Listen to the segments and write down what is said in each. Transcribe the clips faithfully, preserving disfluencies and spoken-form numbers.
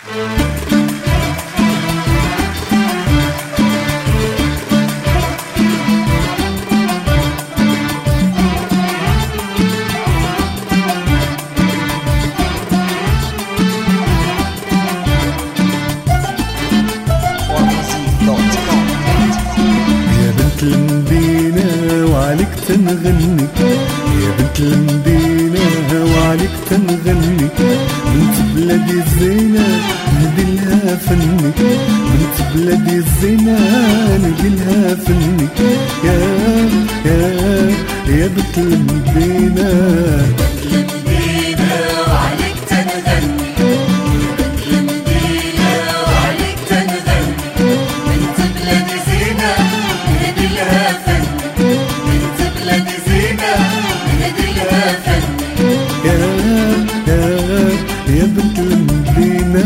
المدينة وعليك تنغني يا بنت المدينة وعليك تنغني بنت بلادي الزينة نهدي لها فني بنت بلادي الزينة نهدي لها فني يا يا يا بنت المدينة يا بنت المدينة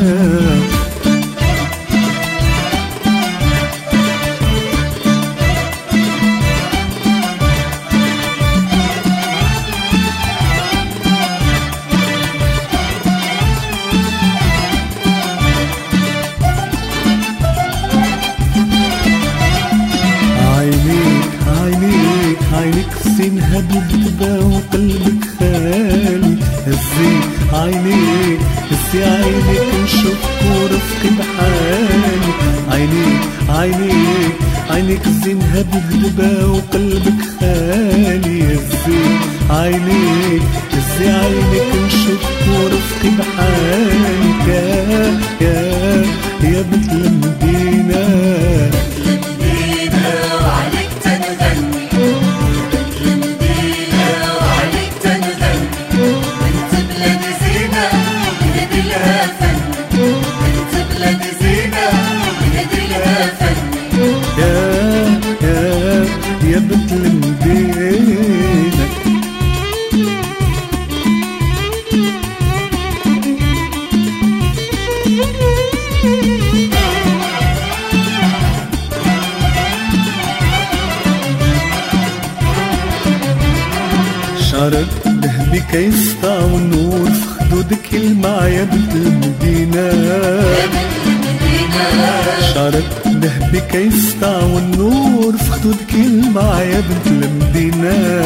عينيك عينيك عينيك سينها بالدبا وقلبك خالي هزي عينيك هزي عينيك نشوف ورفقي بحالي عينيك عينيك عينيك زينها بالدبا وقلبك خالي هزي عينيك هزي عينيك نشوف ورفقي بحالي يا يا يا بنت المدينة يا بنت المدينة شعرك ذهبي كيسطع والنور في خدودك يلمع يا بنت المدينة شعرك ذهبي كيسطع والنور في خدودك يلمع يا بنت المدينة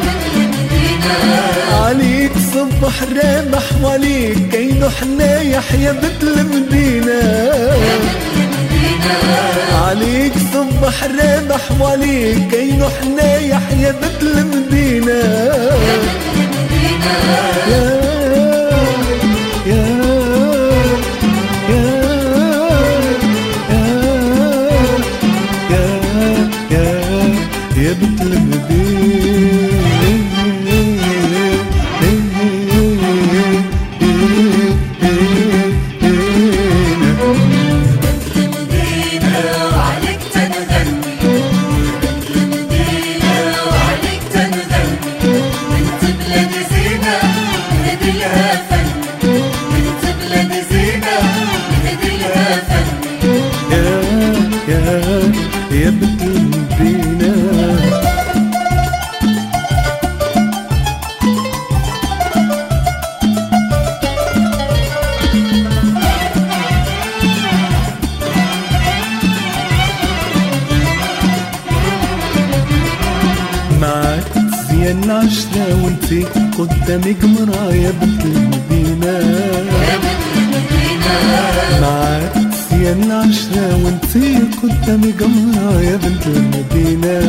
عليك صبح رابح وعليك كينو حنايح يا بنت المدينة عليك صبح رابح وعليك كينو حنايح يا بنت المدينة يا يا يا بنت المدينة وعليك تنغني وعليك تنغني بنت بلاد زينة نهدي لها فن بنت بلاد زينة نهدي لها فن يا يا يا بنت المدينة معاك زين العشرة وانتي قدامي قمرة يا بنت المدينة معاك زين العشرة وانتي قدامي قمرة يا بنت المدينة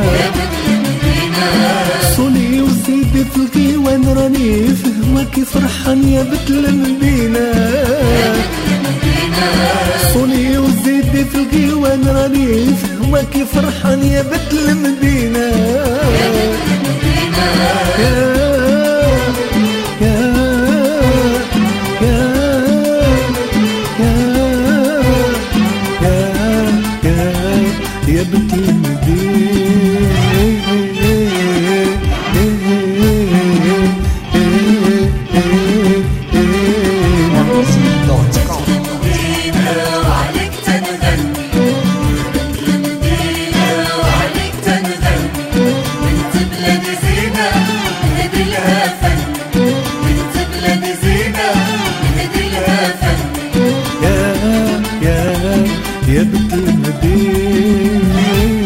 صولي وزيدي في الغيوان راني فهمك فرحان يا بنت المدينة صولي وزيدي في الغيوان راني فهمك فرحان يا بنت المدينة يا يا يا بنت المدينة وعليك تنغني وعليك تنغني بنت بلاد زينة نهدي لها فن بنت بلاد زينة نهدي لها فن يا بنت المدينة.